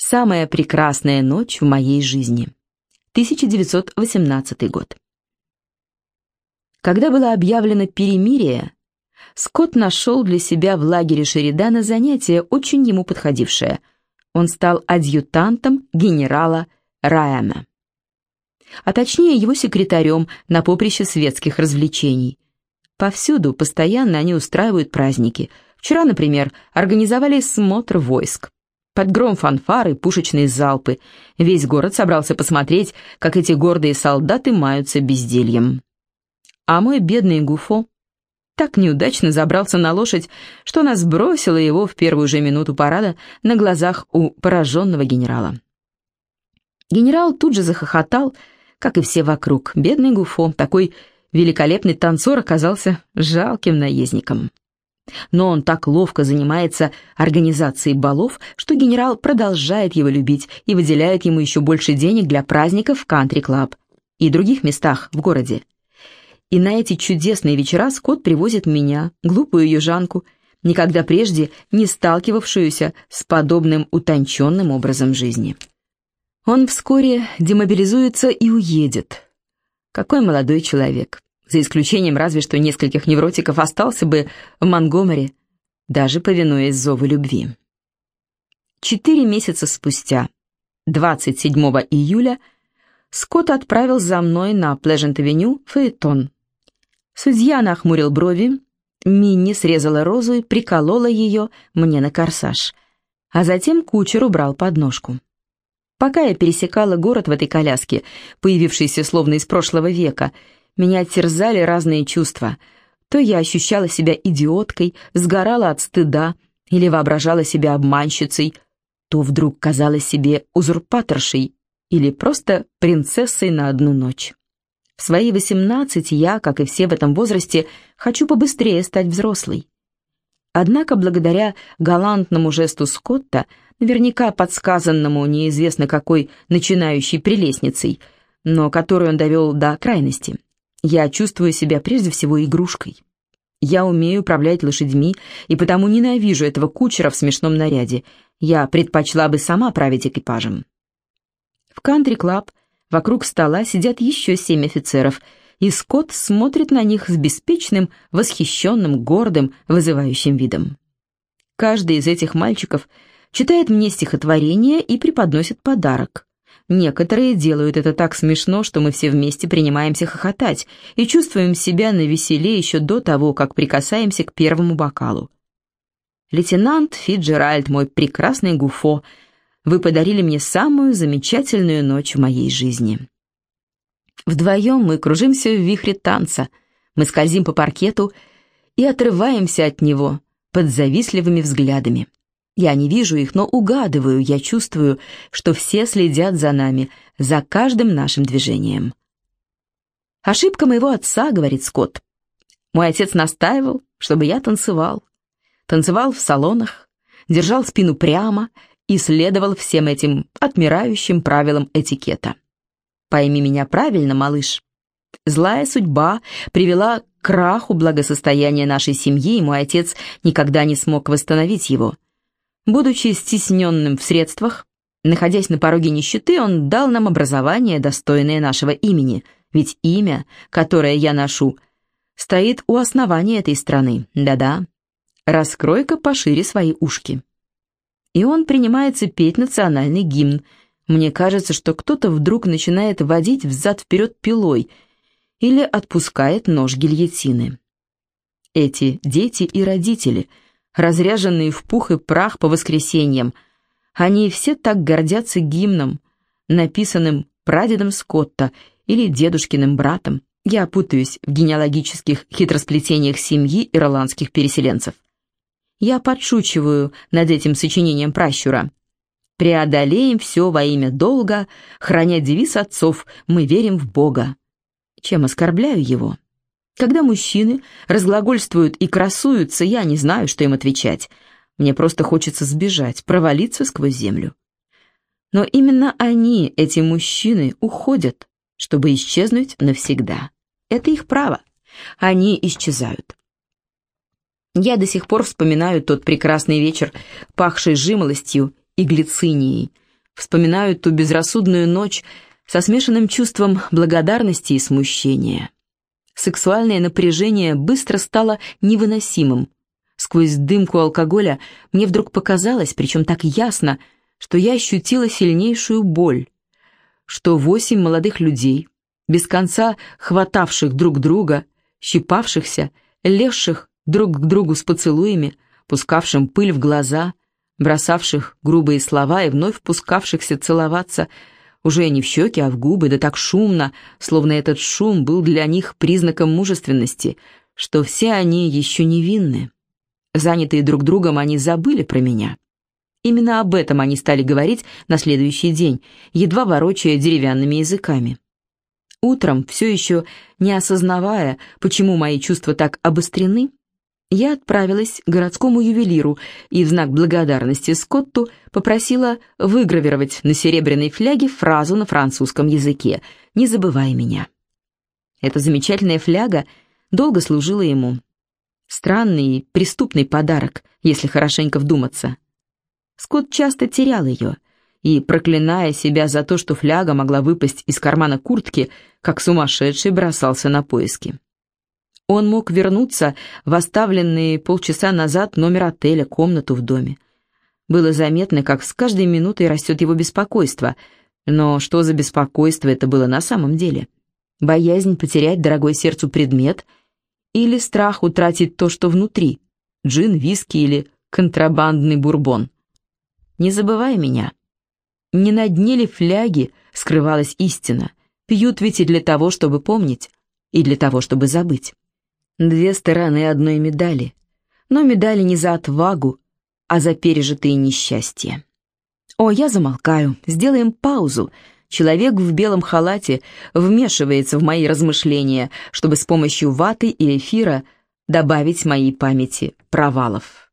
Самая прекрасная ночь в моей жизни. 1918 год. Когда было объявлено перемирие, Скотт нашел для себя в лагере Шеридана занятие, очень ему подходившее. Он стал адъютантом генерала Райана, а точнее его секретарем на поприще светских развлечений. Повсюду постоянно они устраивают праздники. Вчера, например, организовали смотр войск. Под гром фанфары, пушечные залпы. Весь город собрался посмотреть, как эти гордые солдаты маются бездельем. А мой бедный Гуфо так неудачно забрался на лошадь, что она сбросила его в первую же минуту парада на глазах у пораженного генерала. Генерал тут же захохотал, как и все вокруг. Бедный Гуфо, такой великолепный танцор, оказался жалким наездником. Но он так ловко занимается организацией балов, что генерал продолжает его любить и выделяет ему еще больше денег для праздников в кантри-клаб и других местах в городе. И на эти чудесные вечера Скотт привозит меня, глупую южанку, никогда прежде не сталкивавшуюся с подобным утонченным образом жизни. Он вскоре демобилизуется и уедет. Какой молодой человек! За исключением разве что нескольких невротиков остался бы в Монтгомери, даже повинуясь зову любви. 4 месяца спустя, 27 июля, Скотт отправил за мной на Плежент-авеню фаэтон. Судья нахмурил брови, Минни срезала розу и приколола ее мне на корсаж, а затем кучер убрал подножку. Пока я пересекала город в этой коляске, появившейся словно из прошлого века, меня терзали разные чувства. То я ощущала себя идиоткой, сгорала от стыда или воображала себя обманщицей, то вдруг казалась себе узурпаторшей или просто принцессой на одну ночь. В свои 18 я, как и все в этом возрасте, хочу побыстрее стать взрослой. Однако благодаря галантному жесту Скотта, наверняка подсказанному неизвестно какой начинающей прелестницей, но которую он довел до крайности, я чувствую себя прежде всего игрушкой. Я умею управлять лошадьми и потому ненавижу этого кучера в смешном наряде. Я предпочла бы сама править экипажем. В кантри-клаб вокруг стола сидят еще 7 офицеров, и Скотт смотрит на них с беспечным, восхищенным, гордым, вызывающим видом. Каждый из этих мальчиков читает мне стихотворение и преподносит подарок. Некоторые делают это так смешно, что мы все вместе принимаемся хохотать и чувствуем себя навеселе еще до того, как прикасаемся к первому бокалу. «Лейтенант Фитджеральд, мой прекрасный Гуфо, вы подарили мне самую замечательную ночь в моей жизни». Вдвоем мы кружимся в вихре танца, мы скользим по паркету и отрываемся от него под завистливыми взглядами. Я не вижу их, но угадываю, я чувствую, что все следят за нами, за каждым нашим движением. «Ошибка моего отца», — говорит Скотт. «Мой отец настаивал, чтобы я танцевал. Танцевал в салонах, держал спину прямо и следовал всем этим отмирающим правилам этикета. Пойми меня правильно, малыш. Злая судьба привела к краху благосостояния нашей семьи, и мой отец никогда не смог восстановить его. Будучи стесненным в средствах, находясь на пороге нищеты, он дал нам образование, достойное нашего имени, ведь имя, которое я ношу, стоит у основания этой страны. Да-да, раскрой-ка пошире свои ушки». И он принимается петь национальный гимн. Мне кажется, что кто-то вдруг начинает водить взад-вперед пилой или отпускает нож гильотины. Эти дети и родители, разряженные в пух и прах по воскресеньям, они все так гордятся гимном, написанным прадедом Скотта или дедушкиным братом. Я путаюсь в генеалогических хитросплетениях семьи ирландских переселенцев. Я подшучиваю над этим сочинением пращура. «Преодолеем все во имя долга, храня девиз отцов, мы верим в Бога». Чем оскорбляю его? Когда мужчины разглагольствуют и красуются, я не знаю, что им отвечать. Мне просто хочется сбежать, провалиться сквозь землю. Но именно они, эти мужчины, уходят, чтобы исчезнуть навсегда. Это их право. Они исчезают. Я до сих пор вспоминаю тот прекрасный вечер, пахший жимолостью и глицинией. Вспоминаю ту безрассудную ночь со смешанным чувством благодарности и смущения. Сексуальное напряжение быстро стало невыносимым. Сквозь дымку алкоголя мне вдруг показалось, причем так ясно, что я ощутила сильнейшую боль, что 8 молодых людей, без конца хватавших друг друга, щипавшихся, лезших друг к другу с поцелуями, пускавшим пыль в глаза, бросавших грубые слова и вновь пускавшихся целоваться, уже не в щеки, а в губы, да так шумно, словно этот шум был для них признаком мужественности, что все они еще невинны. Занятые друг другом, они забыли про меня. Именно об этом они стали говорить на следующий день, едва ворочая деревянными языками. Утром, все еще не осознавая, почему мои чувства так обострены, я отправилась к городскому ювелиру и в знак благодарности Скотту попросила выгравировать на серебряной фляге фразу на французском языке «Не забывай меня». Эта замечательная фляга долго служила ему. Странный и преступный подарок, если хорошенько вдуматься. Скотт часто терял ее, и, проклиная себя за то, что фляга могла выпасть из кармана куртки, как сумасшедший бросался на поиски. Он мог вернуться в оставленный полчаса назад номер отеля, комнату в доме. Было заметно, как с каждой минутой растет его беспокойство. Но что за беспокойство это было на самом деле? Боязнь потерять дорогой сердцу предмет или страх утратить то, что внутри? Джин, виски или контрабандный бурбон? Не забывай меня. Не на дне ли фляги скрывалась истина? Пьют ведь и для того, чтобы помнить, и для того, чтобы забыть. 2 стороны одной медали, но медали не за отвагу, а за пережитые несчастья. О, я замолкаю, сделаем паузу. Человек в белом халате вмешивается в мои размышления, чтобы с помощью ваты и эфира добавить моей памяти провалов.